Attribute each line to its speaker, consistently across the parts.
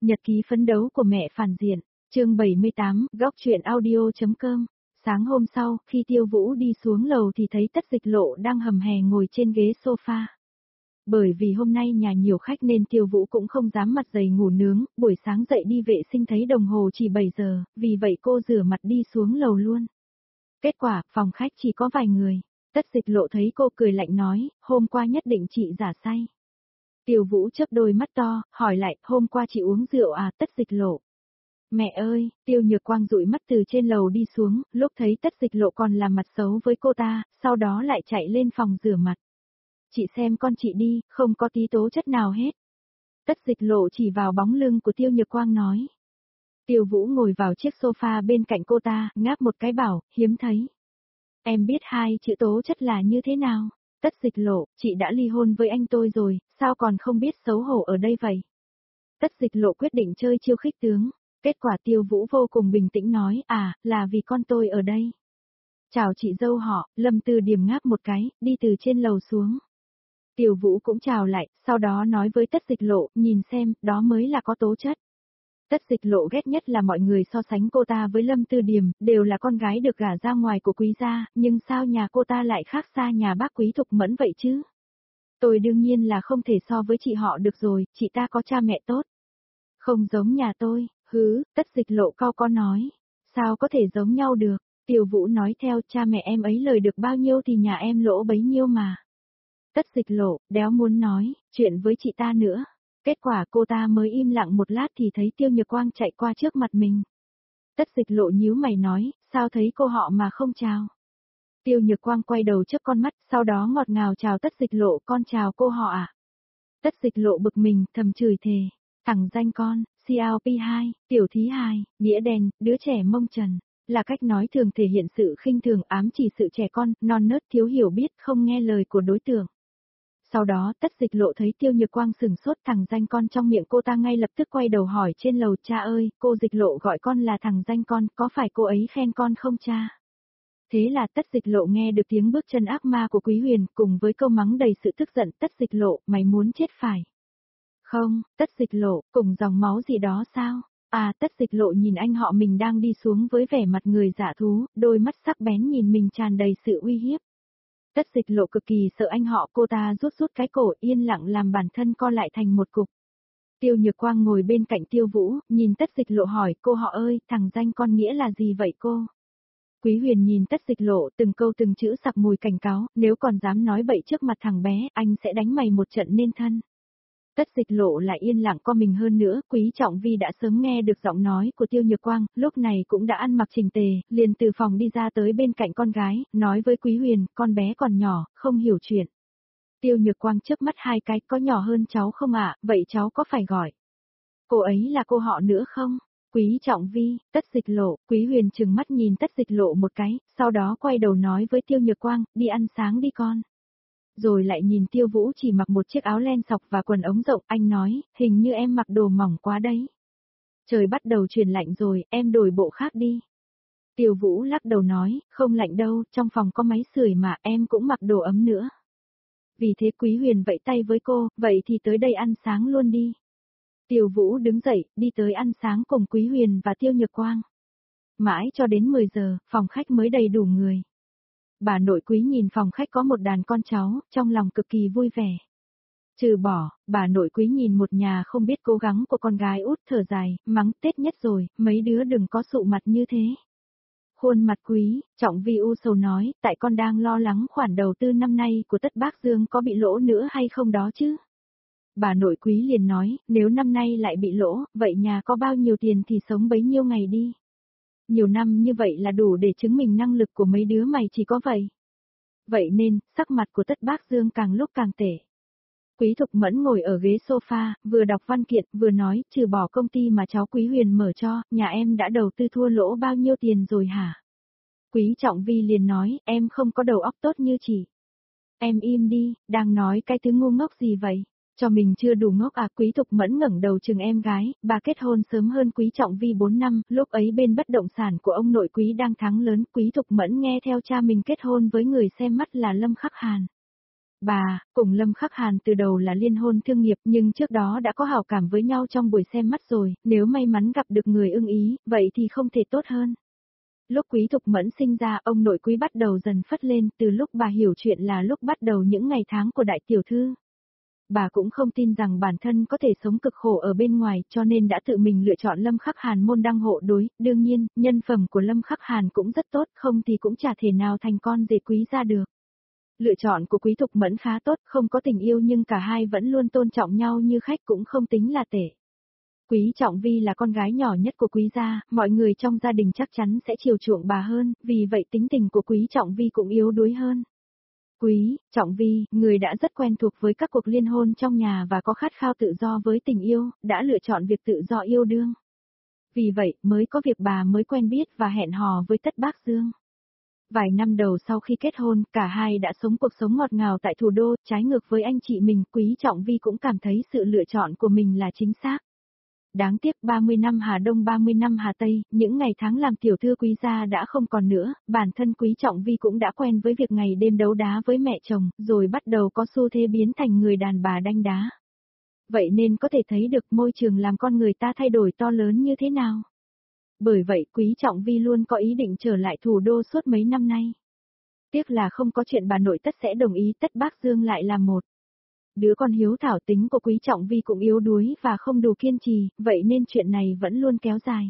Speaker 1: Nhật ký phấn đấu của mẹ phản diện, chương 78, góc truyện audio.com. Sáng hôm sau, khi Tiêu Vũ đi xuống lầu thì thấy Tất Dịch Lộ đang hầm hè ngồi trên ghế sofa. Bởi vì hôm nay nhà nhiều khách nên Tiêu Vũ cũng không dám mặt dày ngủ nướng, buổi sáng dậy đi vệ sinh thấy đồng hồ chỉ 7 giờ, vì vậy cô rửa mặt đi xuống lầu luôn. Kết quả, phòng khách chỉ có vài người. Tất Dịch Lộ thấy cô cười lạnh nói, hôm qua nhất định chị giả say. Tiêu Vũ chớp đôi mắt to, hỏi lại, hôm qua chị uống rượu à? Tất Dịch Lộ. Mẹ ơi, Tiêu Nhược Quang dụi mắt từ trên lầu đi xuống, lúc thấy Tất Dịch Lộ còn làm mặt xấu với cô ta, sau đó lại chạy lên phòng rửa mặt. Chị xem con chị đi, không có tí tố chất nào hết. Tất Dịch Lộ chỉ vào bóng lưng của Tiêu Nhược Quang nói. Tiêu Vũ ngồi vào chiếc sofa bên cạnh cô ta, ngáp một cái bảo, hiếm thấy. Em biết hai chữ tố chất là như thế nào? Tất Dịch Lộ, chị đã ly hôn với anh tôi rồi, sao còn không biết xấu hổ ở đây vậy? Tất Dịch Lộ quyết định chơi chiêu khích tướng. Kết quả Tiêu Vũ vô cùng bình tĩnh nói, là vì con tôi ở đây. Chào chị dâu họ, Lâm Tư Điểm ngáp một cái, đi từ trên lầu xuống. Tiêu Vũ cũng chào lại, sau đó nói với Tất Dịch Lộ, nhìn xem, đó mới là có tố chất. Tất Dịch Lộ ghét nhất là mọi người so sánh cô ta với Lâm Tư Điểm, đều là con gái được gả ra ngoài của quý gia, nhưng sao nhà cô ta lại khác xa nhà bác Quý Thục Mẫn vậy chứ? Tôi đương nhiên là không thể so với chị họ được rồi, chị ta có cha mẹ tốt. Không giống nhà tôi, Tất Dịch Lộ cau có nói. Sao có thể giống nhau được? Tiêu Vũ nói theo, cha mẹ em ấy lời được bao nhiêu thì nhà em lỗ bấy nhiêu mà. Tất Dịch Lộ, đéo muốn nói, chuyện với chị ta nữa. Kết quả cô ta mới im lặng một lát thì thấy Tiêu Nhược Quang chạy qua trước mặt mình. Tất Dịch Lộ nhíu mày nói, sao thấy cô họ mà không chào? Tiêu Nhược Quang quay đầu trước con mắt, sau đó ngọt ngào chào Tất Dịch Lộ, con chào cô họ à? Tất Dịch Lộ bực mình, thầm chửi thề. Thằng danh con, CLP2, tiểu thí hài, nghĩa đen, đứa trẻ mông trần, là cách nói thường thể hiện sự khinh thường ám chỉ sự trẻ con, non nớt thiếu hiểu biết không nghe lời của đối tượng. Sau đó Tất Dịch Lộ thấy Tiêu Nhược Quang sừng sốt thằng danh con trong miệng cô ta ngay lập tức quay đầu hỏi trên lầu cha ơi, cô Dịch Lộ gọi con là thằng danh con, có phải cô ấy khen con không cha? Thế là Tất Dịch Lộ nghe được tiếng bước chân ác ma của Quý Huyền cùng với câu mắng đầy sự tức giận Tất Dịch Lộ, mày muốn chết phải. Không, Tất Dịch Lộ, cùng dòng máu gì đó sao? Tất Dịch Lộ nhìn anh họ mình đang đi xuống với vẻ mặt người dạ thú, đôi mắt sắc bén nhìn mình tràn đầy sự uy hiếp. Tất Dịch Lộ cực kỳ sợ anh họ, cô ta rút cái cổ yên lặng làm bản thân co lại thành một cục. Tiêu Nhược Quang ngồi bên cạnh Tiêu Vũ, nhìn Tất Dịch Lộ hỏi, cô họ ơi, thằng danh con nghĩa là gì vậy cô? Quý Huyền nhìn Tất Dịch Lộ từng câu từng chữ sặc mùi cảnh cáo, nếu còn dám nói bậy trước mặt thằng bé, anh sẽ đánh mày một trận nên thân. Tất Dịch Lộ lại yên lặng co mình hơn nữa, Quý Trọng Vi đã sớm nghe được giọng nói của Tiêu Nhược Quang, lúc này cũng đã ăn mặc chỉnh tề, liền từ phòng đi ra tới bên cạnh con gái, nói với Quý Huyền, con bé còn nhỏ, không hiểu chuyện. Tiêu Nhược Quang chớp mắt hai cái, có nhỏ hơn cháu không ạ, vậy cháu có phải gọi cô ấy là cô họ nữa không? Quý Trọng Vi, Tất Dịch Lộ, Quý Huyền trừng mắt nhìn Tất Dịch Lộ một cái, sau đó quay đầu nói với Tiêu Nhược Quang, đi ăn sáng đi con. Rồi lại nhìn Tiêu Vũ chỉ mặc một chiếc áo len sọc và quần ống rộng, anh nói, hình như em mặc đồ mỏng quá đấy. Trời bắt đầu chuyển lạnh rồi, em đổi bộ khác đi. Tiêu Vũ lắc đầu nói, không lạnh đâu, trong phòng có máy sưởi mà, em cũng mặc đồ ấm nữa. Vì thế Quý Huyền vẫy tay với cô, vậy thì tới đây ăn sáng luôn đi. Tiêu Vũ đứng dậy, đi tới ăn sáng cùng Quý Huyền và Tiêu Nhược Quang. Mãi cho đến 10 giờ, phòng khách mới đầy đủ người. Bà nội Quý nhìn phòng khách có một đàn con cháu, trong lòng cực kỳ vui vẻ. Trừ bỏ, bà nội Quý nhìn một nhà không biết cố gắng của con gái út thở dài, mắng Tết nhất rồi, mấy đứa đừng có sụ mặt như thế. Khuôn mặt Quý, Trọng Vi u sầu nói, tại con đang lo lắng khoản đầu tư năm nay của Tất Bác Dương có bị lỗ nữa hay không đó chứ. Bà nội Quý liền nói, nếu năm nay lại bị lỗ, vậy nhà có bao nhiêu tiền thì sống bấy nhiêu ngày đi. Nhiều năm như vậy là đủ để chứng minh năng lực của mấy đứa mày chỉ có vậy. Vậy nên, sắc mặt của Tất Bác Dương càng lúc càng tệ. Quý Thục Mẫn ngồi ở ghế sofa, vừa đọc văn kiện, vừa nói, trừ bỏ công ty mà cháu Quý Huyền mở cho, nhà em đã đầu tư thua lỗ bao nhiêu tiền rồi hả? Quý Trọng Vi liền nói, em không có đầu óc tốt như chị. Em im đi, đang nói cái thứ ngu ngốc gì vậy? Cho mình chưa đủ ngốc à? Quý Thục Mẫn ngẩng đầu chừng em gái, bà kết hôn sớm hơn Quý Trọng Vi 4 năm, lúc ấy bên bất động sản của ông nội Quý đang thắng lớn, Quý Thục Mẫn nghe theo cha mình kết hôn với người xem mắt là Lâm Khắc Hàn. Bà, cùng Lâm Khắc Hàn từ đầu là liên hôn thương nghiệp nhưng trước đó đã có hảo cảm với nhau trong buổi xem mắt rồi, nếu may mắn gặp được người ưng ý, vậy thì không thể tốt hơn. Lúc Quý Thục Mẫn sinh ra, ông nội Quý bắt đầu dần phất lên, từ lúc bà hiểu chuyện là lúc bắt đầu những ngày tháng của đại tiểu thư. Bà cũng không tin rằng bản thân có thể sống cực khổ ở bên ngoài, cho nên đã tự mình lựa chọn Lâm Khắc Hàn môn đăng hộ đối, đương nhiên, nhân phẩm của Lâm Khắc Hàn cũng rất tốt, không thì cũng chả thể nào thành con rể Quý gia được. Lựa chọn của Quý Thục Mẫn khá tốt, không có tình yêu nhưng cả hai vẫn luôn tôn trọng nhau như khách cũng không tính là tệ. Quý Trọng Vi là con gái nhỏ nhất của Quý gia, mọi người trong gia đình chắc chắn sẽ chiều chuộng bà hơn, vì vậy tính tình của Quý Trọng Vi cũng yếu đuối hơn. Quý Trọng Vi, người đã rất quen thuộc với các cuộc liên hôn trong nhà và có khát khao tự do với tình yêu, đã lựa chọn việc tự do yêu đương. Vì vậy, mới có việc bà mới quen biết và hẹn hò với Tất Bác Dương. Vài năm đầu sau khi kết hôn, cả hai đã sống cuộc sống ngọt ngào tại thủ đô, trái ngược với anh chị mình, Quý Trọng Vi cũng cảm thấy sự lựa chọn của mình là chính xác. Đáng tiếc 30 năm Hà Đông 30 năm Hà Tây, những ngày tháng làm tiểu thư Quý gia đã không còn nữa, bản thân Quý Trọng Vi cũng đã quen với việc ngày đêm đấu đá với mẹ chồng, rồi bắt đầu có xu thế biến thành người đàn bà đanh đá. Vậy nên có thể thấy được môi trường làm con người ta thay đổi to lớn như thế nào. Bởi vậy Quý Trọng Vi luôn có ý định trở lại thủ đô suốt mấy năm nay. Tiếc là không có chuyện bà nội Tất sẽ đồng ý, Tất Bác Dương lại là một đứa con hiếu thảo, tính của Quý Trọng Vi cũng yếu đuối và không đủ kiên trì, vậy nên chuyện này vẫn luôn kéo dài.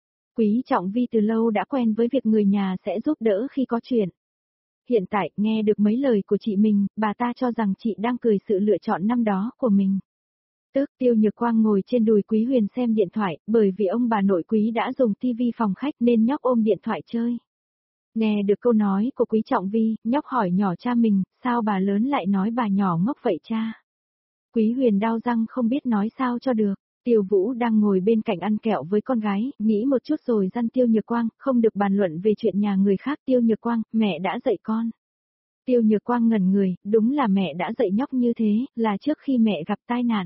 Speaker 1: Quý Trọng Vi từ lâu đã quen với việc người nhà sẽ giúp đỡ khi có chuyện. Hiện tại, nghe được mấy lời của chị mình, bà ta cho rằng chị đang cười sự lựa chọn năm đó của mình. Tức Tiêu Nhược Quang ngồi trên đùi Quý Huyền xem điện thoại, bởi vì ông bà nội Quý đã dùng tivi phòng khách nên nhóc ôm điện thoại chơi. Nghe được câu nói của Quý Trọng Vi, nhóc hỏi nhỏ cha mình, sao bà lớn lại nói bà nhỏ ngốc vậy cha? Quý Huyền đau răng không biết nói sao cho được. Tiêu Vũ đang ngồi bên cạnh ăn kẹo với con gái, nghĩ một chút rồi dặn Tiêu Nhược Quang, không được bàn luận về chuyện nhà người khác. Tiêu Nhược Quang, mẹ đã dạy con. Tiêu Nhược Quang ngẩn người, đúng là mẹ đã dạy nhóc như thế, là trước khi mẹ gặp tai nạn.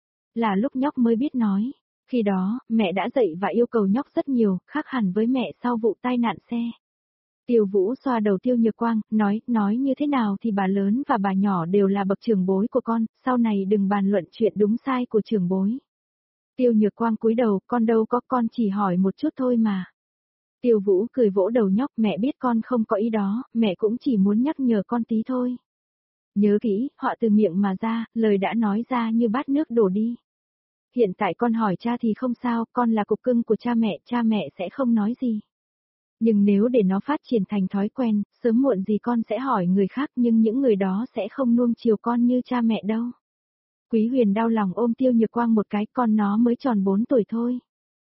Speaker 1: Là lúc nhóc mới biết nói. Khi đó, mẹ đã dạy và yêu cầu nhóc rất nhiều, khác hẳn với mẹ sau vụ tai nạn xe. Tiêu Vũ xoa đầu Tiêu Nhược Quang, nói như thế nào thì bà lớn và bà nhỏ đều là bậc trưởng bối của con, sau này đừng bàn luận chuyện đúng sai của trưởng bối. Tiêu Nhược Quang cúi đầu, con đâu có, con chỉ hỏi một chút thôi mà. Tiêu Vũ cười vỗ đầu nhóc, mẹ biết con không có ý đó, mẹ cũng chỉ muốn nhắc nhở con tí thôi. Nhớ kỹ, họ từ miệng mà ra, lời đã nói ra như bát nước đổ đi. Hiện tại con hỏi cha thì không sao, con là cục cưng của cha mẹ sẽ không nói gì. Nhưng nếu để nó phát triển thành thói quen, sớm muộn gì con sẽ hỏi người khác nhưng những người đó sẽ không nuông chiều con như cha mẹ đâu. Quý Huyền đau lòng ôm Tiêu Nhược Quang một cái, con nó mới tròn 4 tuổi thôi.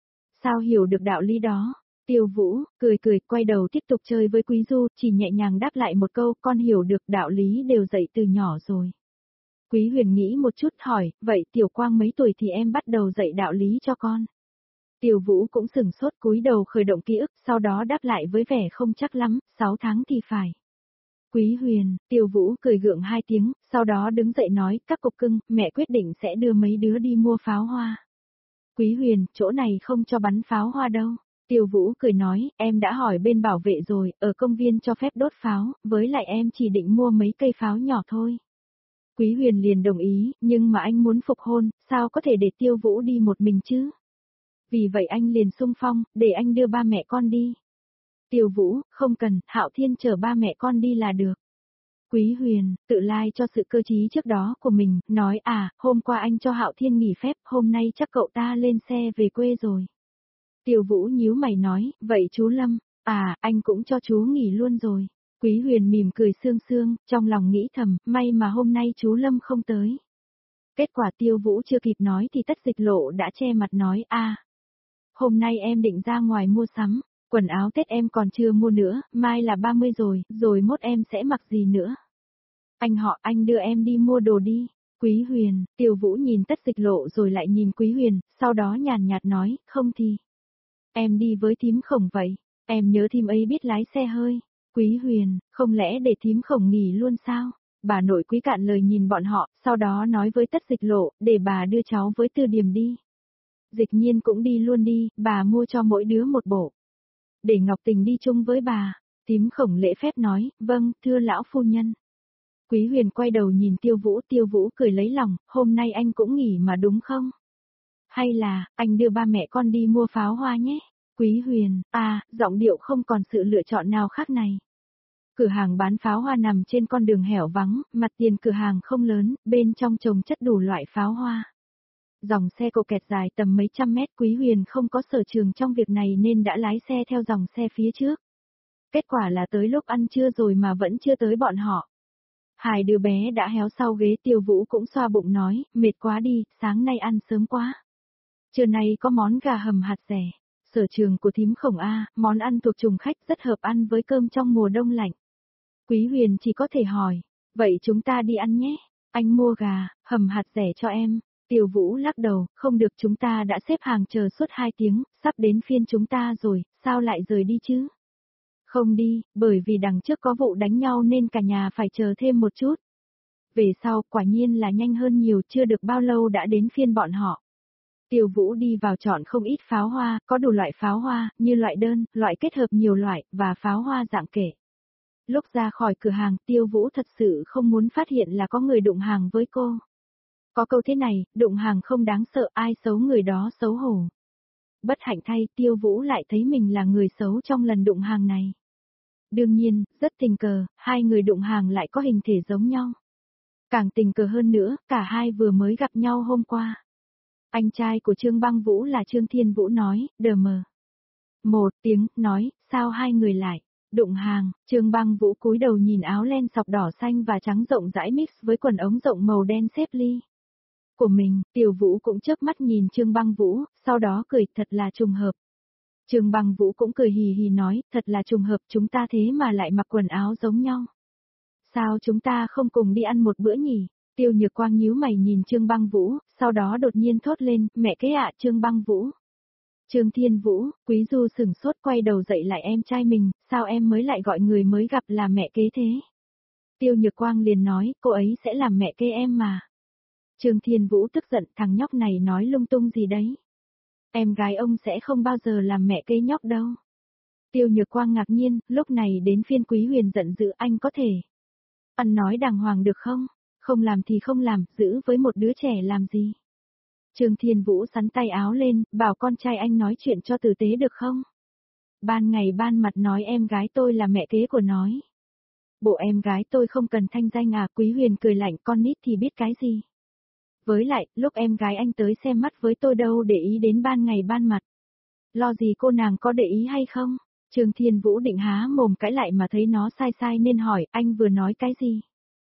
Speaker 1: Sao hiểu được đạo lý đó? Tiêu Vũ, cười quay đầu tiếp tục chơi với Quý Du, chỉ nhẹ nhàng đáp lại một câu, con hiểu được đạo lý đều dạy từ nhỏ rồi. Quý Huyền nghĩ một chút hỏi, vậy Tiểu Quang mấy tuổi thì em bắt đầu dạy đạo lý cho con? Tiêu Vũ cũng sừng sốt cúi đầu khởi động ký ức, sau đó đáp lại với vẻ không chắc lắm, 6 tháng thì phải. Quý Huyền, Tiêu Vũ cười gượng 2 tiếng, sau đó đứng dậy nói, các cục cưng, mẹ quyết định sẽ đưa mấy đứa đi mua pháo hoa. Quý Huyền, chỗ này không cho bắn pháo hoa đâu. Tiêu Vũ cười nói, em đã hỏi bên bảo vệ rồi, ở công viên cho phép đốt pháo, với lại em chỉ định mua mấy cây pháo nhỏ thôi. Quý Huyền liền đồng ý, nhưng mà anh muốn phục hôn, sao có thể để Tiêu Vũ đi một mình chứ? Vì vậy anh liền xung phong, để anh đưa ba mẹ con đi. Tiêu Vũ, không cần, Hạo Thiên chở ba mẹ con đi là được. Quý Huyền, tự lai cho sự cơ trí trước đó của mình, nói hôm qua anh cho Hạo Thiên nghỉ phép, hôm nay chắc cậu ta lên xe về quê rồi. Tiêu Vũ nhíu mày nói, vậy chú Lâm, anh cũng cho chú nghỉ luôn rồi. Quý Huyền mỉm cười sương sương, trong lòng nghĩ thầm, may mà hôm nay chú Lâm không tới. Kết quả Tiêu Vũ chưa kịp nói thì Tất Dịch Lộ đã che mặt nói, hôm nay em định ra ngoài mua sắm, quần áo Tết em còn chưa mua nữa, mai là 30 rồi mốt em sẽ mặc gì nữa. Anh đưa em đi mua đồ đi. Quý Huyền, Tiêu Vũ nhìn Tất Dịch Lộ rồi lại nhìn Quý Huyền, sau đó nhàn nhạt nói, không thì. Em đi với thím Khổng vậy, em nhớ thím ấy biết lái xe hơi. Quý Huyền, không lẽ để thím Khổng nghỉ luôn sao? Bà nội Quý cạn lời nhìn bọn họ, sau đó nói với Tất Dịch Lộ, để bà đưa cháu với Tư Điểm đi. Dịch Nhiên cũng đi luôn đi, bà mua cho mỗi đứa một bộ. Để Ngọc Tình đi chung với bà, thím Khổng lễ phép nói, vâng, thưa lão phu nhân. Quý Huyền quay đầu nhìn Tiêu Vũ cười lấy lòng, hôm nay anh cũng nghỉ mà đúng không? Hay là, anh đưa ba mẹ con đi mua pháo hoa nhé? Quý Huyền, giọng điệu không còn sự lựa chọn nào khác này. Cửa hàng bán pháo hoa nằm trên con đường hẻo vắng, mặt tiền cửa hàng không lớn, bên trong trồng chất đủ loại pháo hoa. Dòng xe cộ kẹt dài tầm mấy trăm mét, Quý Huyền không có sở trường trong việc này nên đã lái xe theo dòng xe phía trước. Kết quả là tới lúc ăn trưa rồi mà vẫn chưa tới bọn họ. Hai đứa bé đã héo sau ghế, Tiêu Vũ cũng xoa bụng nói, mệt quá đi, sáng nay ăn sớm quá. Trưa nay có món gà hầm hạt dẻ, sở trường của thím Khổng A, món ăn thuộc trùng khách rất hợp ăn với cơm trong mùa đông lạnh. Quý Huyền chỉ có thể hỏi, vậy chúng ta đi ăn nhé, anh mua gà, hầm hạt dẻ cho em. Tiêu Vũ lắc đầu, không được, chúng ta đã xếp hàng chờ suốt 2 tiếng, sắp đến phiên chúng ta rồi, sao lại rời đi chứ? Không đi, bởi vì đằng trước có vụ đánh nhau nên cả nhà phải chờ thêm một chút. Về sau, quả nhiên là nhanh hơn nhiều, chưa được bao lâu đã đến phiên bọn họ. Tiêu Vũ đi vào chọn không ít pháo hoa, có đủ loại pháo hoa, như loại đơn, loại kết hợp nhiều loại, và pháo hoa dạng kể. Lúc ra khỏi cửa hàng, Tiêu Vũ thật sự không muốn phát hiện là có người đụng hàng với cô. Có câu thế này, đụng hàng không đáng sợ, ai xấu người đó xấu hổ. Bất hạnh thay, Tiêu Vũ lại thấy mình là người xấu trong lần đụng hàng này. Đương nhiên, rất tình cờ, hai người đụng hàng lại có hình thể giống nhau. Càng tình cờ hơn nữa, cả hai vừa mới gặp nhau hôm qua. Anh trai của Trương Băng Vũ là Trương Thiên Vũ nói, đờ mờ. Một tiếng, nói, sao hai người lại đụng hàng? Trương Băng Vũ cúi đầu nhìn áo len sọc đỏ xanh và trắng rộng rãi mix với quần ống rộng màu đen xếp ly của mình. Tiêu Vũ cũng chớp mắt nhìn Trương Băng Vũ, sau đó cười, thật là trùng hợp. Trương Băng Vũ cũng cười hì hì nói, thật là trùng hợp, chúng ta thế mà lại mặc quần áo giống nhau. Sao chúng ta không cùng đi ăn một bữa nhỉ? Tiêu Nhược Quang nhíu mày nhìn Trương Băng Vũ, sau đó đột nhiên thốt lên, mẹ kế ạ, Trương Băng Vũ. Trương Thiên Vũ, Quý Du sửng sốt quay đầu dậy lại em trai mình, sao em mới lại gọi người mới gặp là mẹ kế thế? Tiêu Nhược Quang liền nói, cô ấy sẽ làm mẹ kế em mà. Trương Thiên Vũ tức giận, thằng nhóc này nói lung tung gì đấy? Em gái ông sẽ không bao giờ làm mẹ kế nhóc đâu. Tiêu Nhược Quang ngạc nhiên, lúc này đến phiên Quý Huyền giận dữ, anh có thể ăn nói đàng hoàng được không? Không làm thì không làm, giữ với một đứa trẻ làm gì? Trương Thiên Vũ sắn tay áo lên, bảo con trai anh nói chuyện cho tử tế được không? Ban ngày ban mặt nói em gái tôi là mẹ kế của nói. Bộ em gái tôi không cần thanh danh à? Quý Huyền cười lạnh, con nít thì biết cái gì? Với lại, lúc em gái anh tới xem mắt với tôi đâu để ý đến ban ngày ban mặt. Lo gì cô nàng có để ý hay không? Trương Thiên Vũ định há mồm cãi lại mà thấy nó sai sai nên hỏi, anh vừa nói cái gì?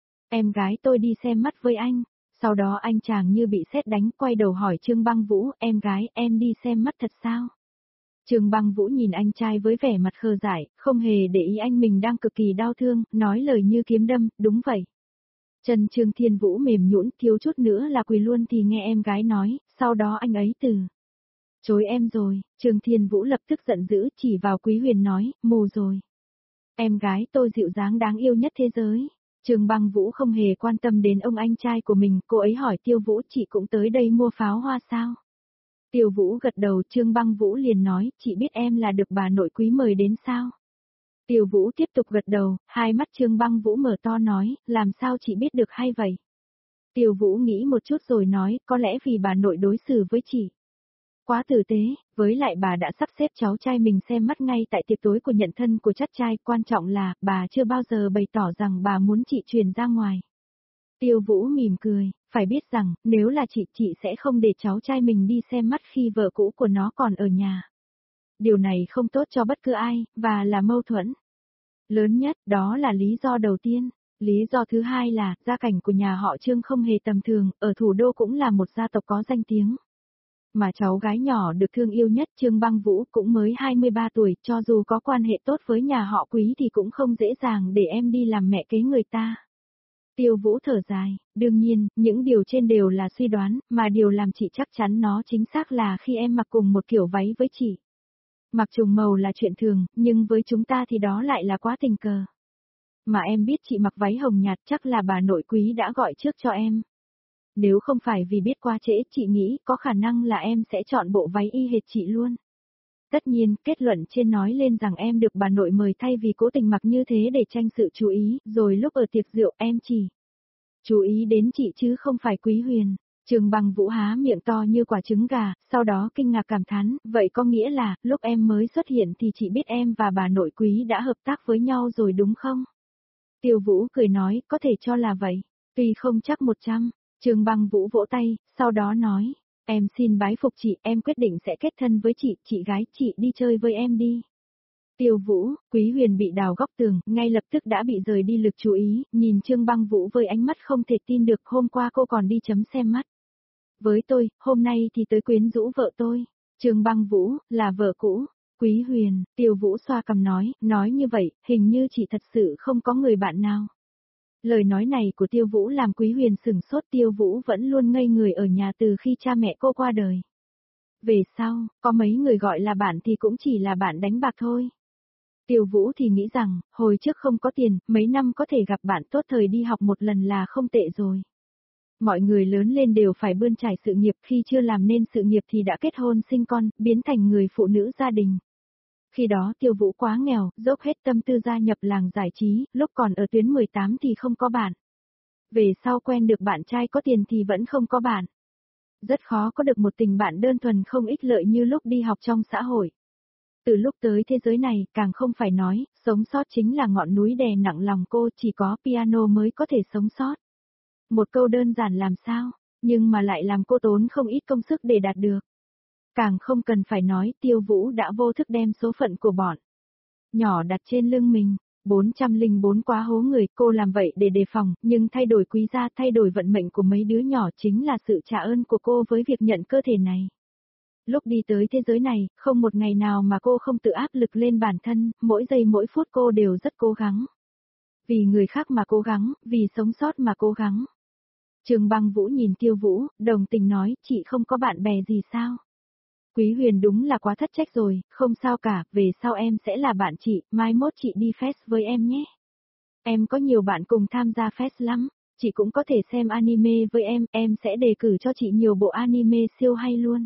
Speaker 1: Em gái tôi đi xem mắt với anh. Sau đó anh chàng như bị sét đánh, quay đầu hỏi Trương Băng Vũ, em gái, em đi xem mắt thật sao? Trương Băng Vũ nhìn anh trai với vẻ mặt khờ dại, không hề để ý anh mình đang cực kỳ đau thương, nói lời như kiếm đâm, đúng vậy. Chân Trương Thiên Vũ mềm nhũn, thiếu chút nữa là quỳ luôn thì nghe em gái nói, sau đó anh ấy từ chối em rồi. Trương Thiên Vũ lập tức giận dữ, chỉ vào Quý Huyền nói, mù rồi. Em gái tôi dịu dàng đáng yêu nhất thế giới. Trương Băng Vũ không hề quan tâm đến ông anh trai của mình, cô ấy hỏi Tiêu Vũ, chị cũng tới đây mua pháo hoa sao? Tiêu Vũ gật đầu, Trương Băng Vũ liền nói, chị biết em là được bà nội Quý mời đến sao? Tiêu Vũ tiếp tục gật đầu, hai mắt Trương Băng Vũ mở to nói, làm sao chị biết được hay vậy? Tiêu Vũ nghĩ một chút rồi nói, có lẽ vì bà nội đối xử với chị quá tử tế, với lại bà đã sắp xếp cháu trai mình xem mắt ngay tại tiệc tối của nhận thân của chắt trai, quan trọng là, bà chưa bao giờ bày tỏ rằng bà muốn chị truyền ra ngoài. Tiêu Vũ mỉm cười, phải biết rằng, nếu là chị sẽ không để cháu trai mình đi xem mắt khi vợ cũ của nó còn ở nhà. Điều này không tốt cho bất cứ ai, và là mâu thuẫn lớn nhất, đó là lý do đầu tiên. Lý do thứ hai là, gia cảnh của nhà họ Trương không hề tầm thường, ở thủ đô cũng là một gia tộc có danh tiếng. Mà cháu gái nhỏ được thương yêu nhất Trương Băng Vũ cũng mới 23 tuổi, cho dù có quan hệ tốt với nhà họ Quý thì cũng không dễ dàng để em đi làm mẹ kế người ta. Tiêu Vũ thở dài, đương nhiên, những điều trên đều là suy đoán, mà điều làm chị chắc chắn nó chính xác là khi em mặc cùng một kiểu váy với chị. Mặc trùng màu là chuyện thường, nhưng với chúng ta thì đó lại là quá tình cờ. Mà em biết chị mặc váy hồng nhạt chắc là bà nội Quý đã gọi trước cho em. Nếu không phải vì biết quá trễ, chị nghĩ có khả năng là em sẽ chọn bộ váy y hệt chị luôn. Tất nhiên, kết luận trên nói lên rằng em được bà nội mời thay vì cố tình mặc như thế để tranh sự chú ý, rồi lúc ở tiệc rượu em chỉ chú ý đến chị chứ không phải Quý Huyền. Trường Bằng Vũ há miệng to như quả trứng gà, sau đó kinh ngạc cảm thán, vậy có nghĩa là, lúc em mới xuất hiện thì chị biết em và bà nội Quý đã hợp tác với nhau rồi đúng không? Tiêu Vũ cười nói, có thể cho là vậy, tuy không chắc 100. Trường Bằng Vũ vỗ tay, sau đó nói, em xin bái phục chị, em quyết định sẽ kết thân với chị gái, chị đi chơi với em đi. Tiêu Vũ, Quý Huyền bị đào góc tường, ngay lập tức đã bị rời đi lực chú ý, nhìn Trương Băng Vũ với ánh mắt không thể tin được, hôm qua cô còn đi chấm xem mắt. Với tôi, hôm nay thì tới quyến rũ vợ tôi. Trương Băng Vũ, là vợ cũ. Quý Huyền, Tiêu Vũ xoa cằm nói như vậy, hình như chị thật sự không có người bạn nào. Lời nói này của Tiêu Vũ làm Quý Huyền sửng sốt, Tiêu Vũ vẫn luôn ngây người ở nhà từ khi cha mẹ cô qua đời. Về sau, có mấy người gọi là bạn thì cũng chỉ là bạn đánh bạc thôi. Tiêu Vũ thì nghĩ rằng, hồi trước không có tiền, mấy năm có thể gặp bạn tốt thời đi học một lần là không tệ rồi. Mọi người lớn lên đều phải bươn trải sự nghiệp, khi chưa làm nên sự nghiệp thì đã kết hôn sinh con, biến thành người phụ nữ gia đình. Khi đó Tiêu Vũ quá nghèo, dốc hết tâm tư gia nhập làng giải trí, lúc còn ở tuyến 18 thì không có bạn. Về sau quen được bạn trai có tiền thì vẫn không có bạn. Rất khó có được một tình bạn đơn thuần không ích lợi như lúc đi học trong xã hội. Từ lúc tới thế giới này, càng không phải nói, sống sót chính là ngọn núi đè nặng lòng cô, chỉ có piano mới có thể sống sót. Một câu đơn giản làm sao, nhưng mà lại làm cô tốn không ít công sức để đạt được. Càng không cần phải nói, Tiêu Vũ đã vô thức đem số phận của bọn nhỏ đặt trên lưng mình. 404 quá hố người, cô làm vậy để đề phòng, nhưng thay đổi Quý gia, thay đổi vận mệnh của mấy đứa nhỏ chính là sự trả ơn của cô với việc nhận cơ thể này. Lúc đi tới thế giới này, không một ngày nào mà cô không tự áp lực lên bản thân, mỗi giây mỗi phút cô đều rất cố gắng. Vì người khác mà cố gắng, vì sống sót mà cố gắng. Trường Băng Vũ nhìn Tiêu Vũ, đồng tình nói, chị không có bạn bè gì sao? Quý Huyền đúng là quá thất trách rồi, không sao cả, về sau em sẽ là bạn chị, mai mốt chị đi fest với em nhé. Em có nhiều bạn cùng tham gia fest lắm, chị cũng có thể xem anime với em sẽ đề cử cho chị nhiều bộ anime siêu hay luôn.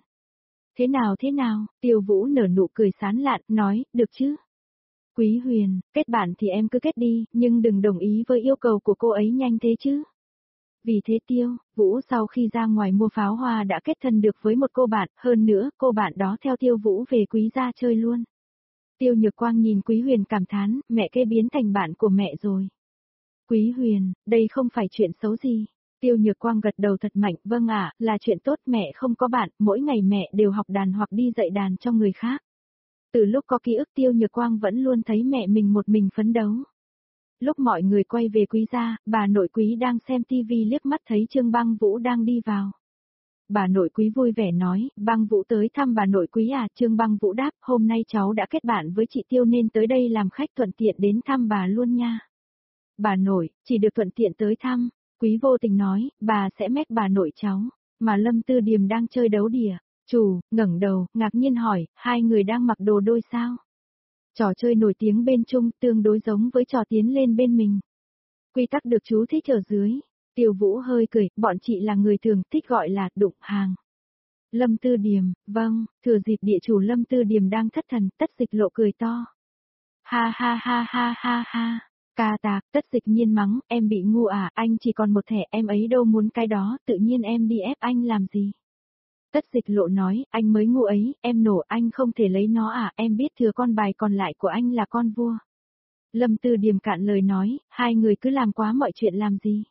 Speaker 1: Thế nào, Tiêu Vũ nở nụ cười sán lạn, nói, được chứ? Quý Huyền, kết bạn thì em cứ kết đi, nhưng đừng đồng ý với yêu cầu của cô ấy nhanh thế chứ. Vì thế Tiêu Vũ sau khi ra ngoài mua pháo hoa đã kết thân được với một cô bạn, hơn nữa, cô bạn đó theo Tiêu Vũ về Quý gia chơi luôn. Tiêu Nhược Quang nhìn Quý Huyền cảm thán, mẹ kê biến thành bạn của mẹ rồi. Quý Huyền, đây không phải chuyện xấu gì. Tiêu Nhược Quang gật đầu thật mạnh, vâng ạ, là chuyện tốt, mẹ không có bạn, mỗi ngày mẹ đều học đàn hoặc đi dạy đàn cho người khác. Từ lúc có ký ức Tiêu Nhược Quang vẫn luôn thấy mẹ mình một mình phấn đấu. Lúc mọi người quay về Quý gia, bà nội Quý đang xem tivi liếc mắt thấy Trương Băng Vũ đang đi vào. Bà nội Quý vui vẻ nói, Băng Vũ tới thăm bà nội Quý à, Trương Băng Vũ đáp, hôm nay cháu đã kết bạn với chị Tiêu nên tới đây làm khách thuận tiện đến thăm bà luôn nha. Bà nội, chỉ được thuận tiện tới thăm, Quý vô tình nói, bà sẽ mách bà nội cháu, mà Lâm Tư Điềm đang chơi đấu đỉa. Chủ, ngẩng đầu, ngạc nhiên hỏi, hai người đang mặc đồ đôi sao? Trò chơi nổi tiếng bên Trung tương đối giống với trò tiến lên bên mình. Quy tắc được chú thích ở dưới. Tiêu Vũ hơi cười, bọn chị là người thường thích gọi là đụng hàng. Lâm Tư Điềm, vâng, thừa dịp địa chủ Lâm Tư Điềm đang thất thần, Tất Dịch Lộ cười to. Ha ha ha ha ha ha. Ca tạc, Tất Dịch Nhiên mắng, em bị ngu à, anh chỉ còn một thẻ, em ấy đâu muốn cái đó, tự nhiên em đi ép anh làm gì. Tất Dịch Lộ nói, anh mới ngu ấy, em nổ, anh không thể lấy nó à, em biết thừa con bài còn lại của anh là con vua. Lâm Tư Điềm cạn lời nói, hai người cứ làm quá mọi chuyện làm gì.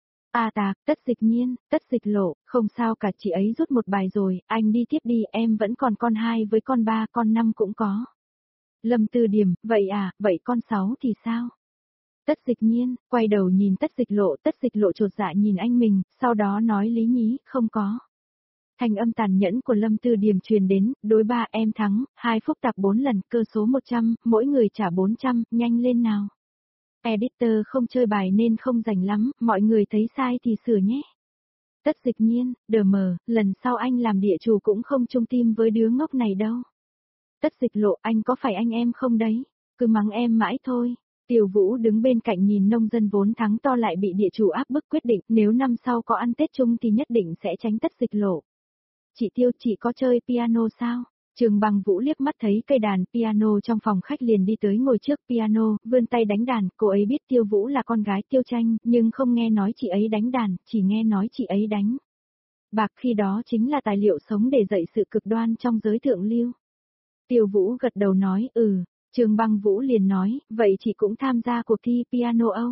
Speaker 1: Tạc, Tất Dịch Nhiên, Tất Dịch Lộ, không sao cả, chị ấy rút một bài rồi, anh đi tiếp đi, em vẫn còn con 2 với con 3, con 5 cũng có. Lâm Tư Điềm, vậy à, vậy con 6 thì sao? Tất Dịch Nhiên, quay đầu nhìn Tất Dịch Lộ chột dạ nhìn anh mình, sau đó nói lý nhí, không có. Thanh âm tàn nhẫn của Lâm Tư Điềm truyền đến, đối 3 em thắng, 2 phức tạp 4 lần, cơ số 100, mỗi người trả 400, nhanh lên nào. Editor không chơi bài nên không rành lắm, mọi người thấy sai thì sửa nhé. Tất Dịch Nhiên, đờ mờ, lần sau anh làm địa chủ cũng không chung tim với đứa ngốc này đâu. Tất Dịch Lộ, anh có phải anh em không đấy? Cứ mắng em mãi thôi. Tiêu Vũ đứng bên cạnh nhìn nông dân vốn thắng to lại bị địa chủ áp bức, quyết định nếu năm sau có ăn Tết chung thì nhất định sẽ tránh Tất Dịch Lộ. Chị Tiêu, chị có chơi piano sao? Trương Băng Vũ liếc mắt thấy cây đàn piano trong phòng khách liền đi tới ngồi trước piano, vươn tay đánh đàn, cô ấy biết Tiêu Vũ là con gái Tiêu Tranh, nhưng không nghe nói chị ấy đánh đàn, chỉ nghe nói chị ấy đánh. Bạc khi đó chính là tài liệu sống để dạy sự cực đoan trong giới thượng lưu. Tiêu Vũ gật đầu nói, Trương Băng Vũ liền nói, vậy chị cũng tham gia cuộc thi piano Âu.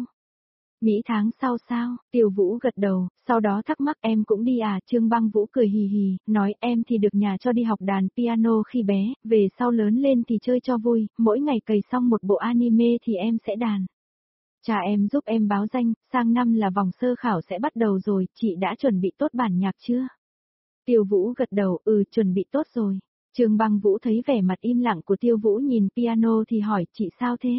Speaker 1: Mỹ tháng sau sao, Tiêu Vũ gật đầu, sau đó thắc mắc em cũng đi à, Trương Băng Vũ cười hì hì, nói em thì được nhà cho đi học đàn piano khi bé, về sau lớn lên thì chơi cho vui, mỗi ngày cày xong một bộ anime thì em sẽ đàn. Cha em giúp em báo danh, sang năm là vòng sơ khảo sẽ bắt đầu rồi, chị đã chuẩn bị tốt bản nhạc chưa? Tiêu Vũ gật đầu, chuẩn bị tốt rồi. Trương Băng Vũ thấy vẻ mặt im lặng của Tiêu Vũ nhìn piano thì hỏi, chị sao thế?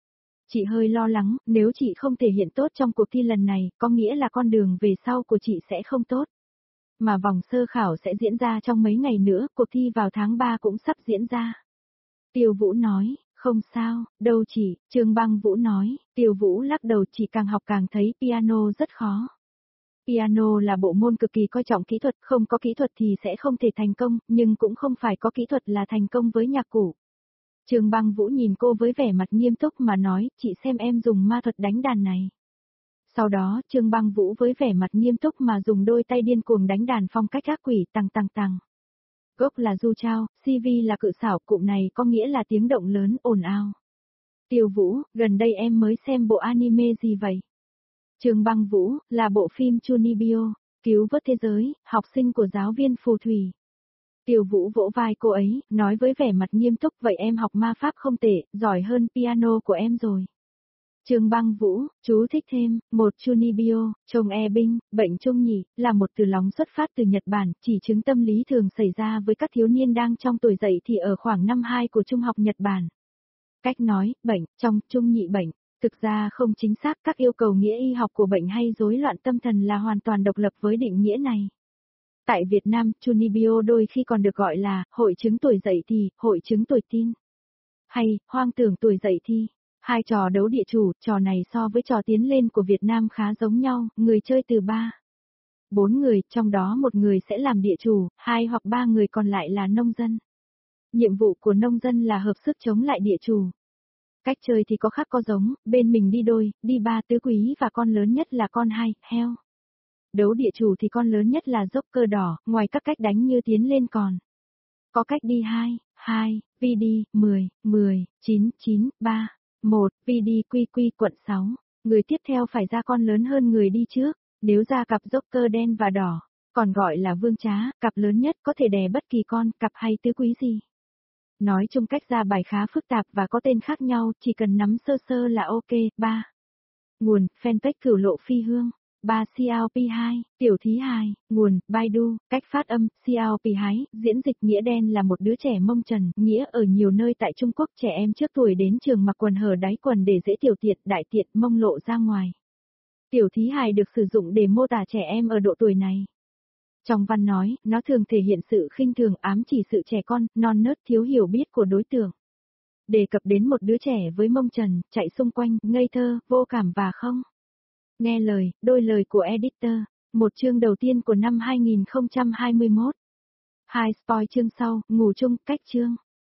Speaker 1: Chị hơi lo lắng, nếu chị không thể hiện tốt trong cuộc thi lần này, có nghĩa là con đường về sau của chị sẽ không tốt. Mà vòng sơ khảo sẽ diễn ra trong mấy ngày nữa, cuộc thi vào tháng 3 cũng sắp diễn ra. Tiêu Vũ nói, không sao, đâu chị, Trương Băng Vũ nói, Tiêu Vũ lắc đầu, chị càng học càng thấy piano rất khó. Piano là bộ môn cực kỳ coi trọng kỹ thuật, không có kỹ thuật thì sẽ không thể thành công, nhưng cũng không phải có kỹ thuật là thành công với nhạc cụ. Trương Băng Vũ nhìn cô với vẻ mặt nghiêm túc mà nói, chị xem em dùng ma thuật đánh đàn này. Sau đó, Trương Băng Vũ với vẻ mặt nghiêm túc mà dùng đôi tay điên cuồng đánh đàn phong cách ác quỷ tằng tằng tằng. Gốc là du trao, CV là cự xảo, cụm này có nghĩa là tiếng động lớn, ồn ào. Tiêu Vũ, gần đây em mới xem bộ anime gì vậy? Trương Băng Vũ, là bộ phim Chunibyo, cứu vớt thế giới, học sinh của giáo viên phù thủy. Tiêu Vũ vỗ vai cô ấy, nói với vẻ mặt nghiêm túc, vậy em học ma pháp không tệ, giỏi hơn piano của em rồi. Trương Băng Vũ, chú thích thêm, một Chunibyo, chồng e binh, bệnh chung nhỉ, là một từ lóng xuất phát từ Nhật Bản, chỉ chứng tâm lý thường xảy ra với các thiếu niên đang trong tuổi dậy thì ở khoảng năm 2 của trung học Nhật Bản. Cách nói, bệnh, trong, trung nhị bệnh, thực ra không chính xác, các yêu cầu nghĩa y học của bệnh hay rối loạn tâm thần là hoàn toàn độc lập với định nghĩa này. Tại Việt Nam, Chunibyo đôi khi còn được gọi là hội chứng tuổi dậy thì, hội chứng tuổi teen, hay hoang tưởng tuổi dậy thì. Hai trò đấu địa chủ, trò này so với trò tiến lên của Việt Nam khá giống nhau, người chơi từ 4 người, trong đó một người sẽ làm địa chủ, 2 hoặc 3 người còn lại là nông dân. Nhiệm vụ của nông dân là hợp sức chống lại địa chủ. Cách chơi thì có khác có giống, bên mình đi đôi, đi 3 tứ quý và con lớn nhất là con 2, heo. Đấu địa chủ thì con lớn nhất là dốc cơ đỏ, ngoài các cách đánh như tiến lên còn có cách đi 2, VD, 10, 9, 9, 3, 1, VD QQ quận 6. Người tiếp theo phải ra con lớn hơn người đi trước, nếu ra cặp dốc cơ đen và đỏ, còn gọi là vương trá, cặp lớn nhất có thể đè bất kỳ con, cặp hay tứ quý gì. Nói chung cách ra bài khá phức tạp và có tên khác nhau, chỉ cần nắm sơ sơ là ok. 3. Nguồn, fanpage Cửu Lộ Phi Hương. 3. CLP2, Tiểu Thí Hài, nguồn, Baidu, cách phát âm, CLP hái, diễn dịch nghĩa đen là một đứa trẻ Mông Trần, nghĩa ở nhiều nơi tại Trung Quốc trẻ em trước tuổi đến trường mặc quần hở đáy quần để dễ tiểu tiệt, đại tiệt, mông lộ ra ngoài. Tiểu Thí Hài được sử dụng để mô tả trẻ em ở độ tuổi này. Trong văn nói, nó thường thể hiện sự khinh thường ám chỉ sự trẻ con, non nớt thiếu hiểu biết của đối tượng. Đề cập đến một đứa trẻ với mông trần, chạy xung quanh, ngây thơ, vô cảm và không nghe lời, đôi lời của editor. Một chương đầu tiên của năm 2021. 2 spoil chương sau, ngủ chung, cách chương.